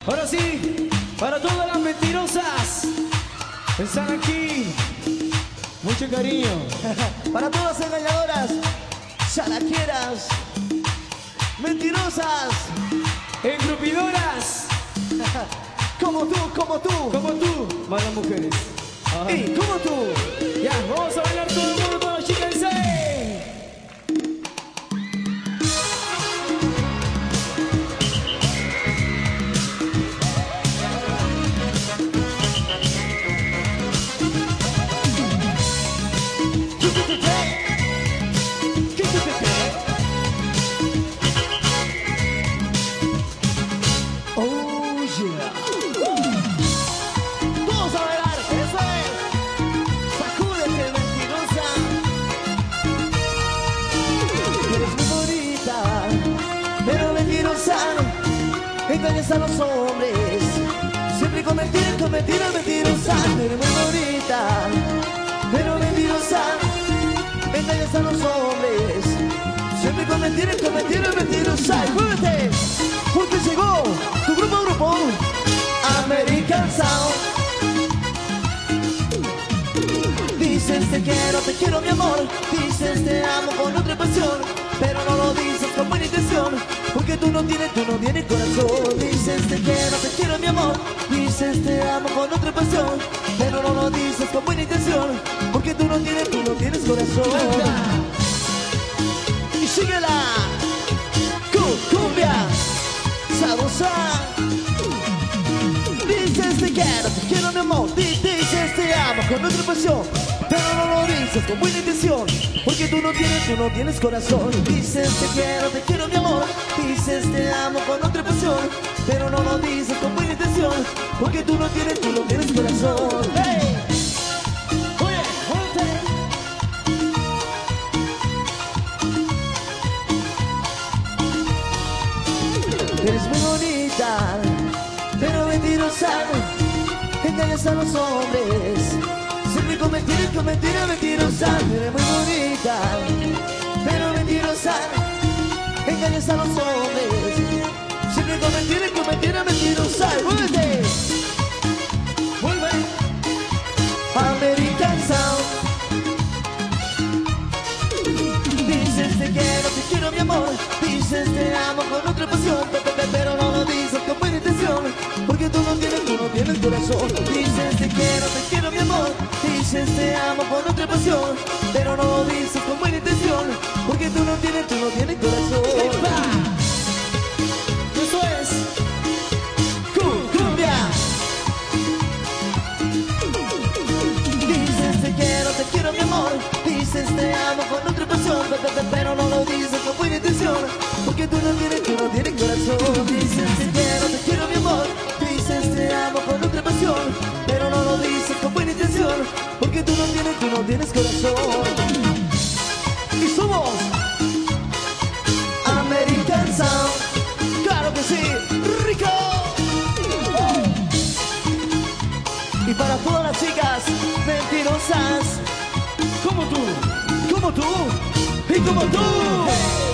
Ahora sí, para todas las mentirosas que están aquí, mucho cariño. Para todas las engañadoras, chalaqueras, mentirosas, Engrupidoras, como tú, malas mujeres. Ajá. y como tú. Ya, vamos a bailar todo el mundo, todos chíquense. Oh yeah. Todos a bailar, eso es. Sacúdete, mentirosa. Eres muy bonita, pero mentirosa. Engañas a los hombres. Siempre con mentirosa. Eres muy bonita, pero mentirosa. Engañas a los hombres. Siempre con mentirosa. Y muévete, porque llegó tu grupo American Sound. Dices te quiero mi amor. Dices te amo con otra pasión, pero no lo dices con buena intención, porque tú no tienes corazón. Dices te quiero mi amor. Dices te amo con otra pasión, pero no lo dices con buena intención, porque tú no tienes corazón. Y síguela, cumbia sabrosa. Dices te quiero mi amor. Dices te amo con otra pasión, pero no lo dices con buena intención, porque tú no tienes corazón. Dices te quiero mi amor. Dices te amo con otra pasión, pero no lo dices con buena intención, porque tú no tienes corazón. Hey. Oye, eres muy bonita, pero mentirosa. Engañas a los hombres. Siempre con mentirosa. Eres muy bonita, pero mentirosa. Engañas a los hombres. Siempre con mentirosa. Y muévete, vuelve. American Sound. Dices te quiero mi amor. Dices te amo con otra pasión, pero no lo dices con buena intención, porque tú no tienes corazón. Dices te quiero mi amor. Dices te amo con otra pasión, pero no lo dices con buena intención, porque tú no tienes corazón. Eso es. Cumbia. Dices te quiero mi amor. Dices te amo con otra pasión, pero no lo dices con buena intención, porque tú no tienes corazón. Dices te quiero mi amor. Dices te amo con otra pasión, pero no lo dices con buena intención, porque tú no tienes corazón. Y somos American Sound. Claro que sí, rico. Y para todas las chicas mentirosas, Como tú. como tú y como tú.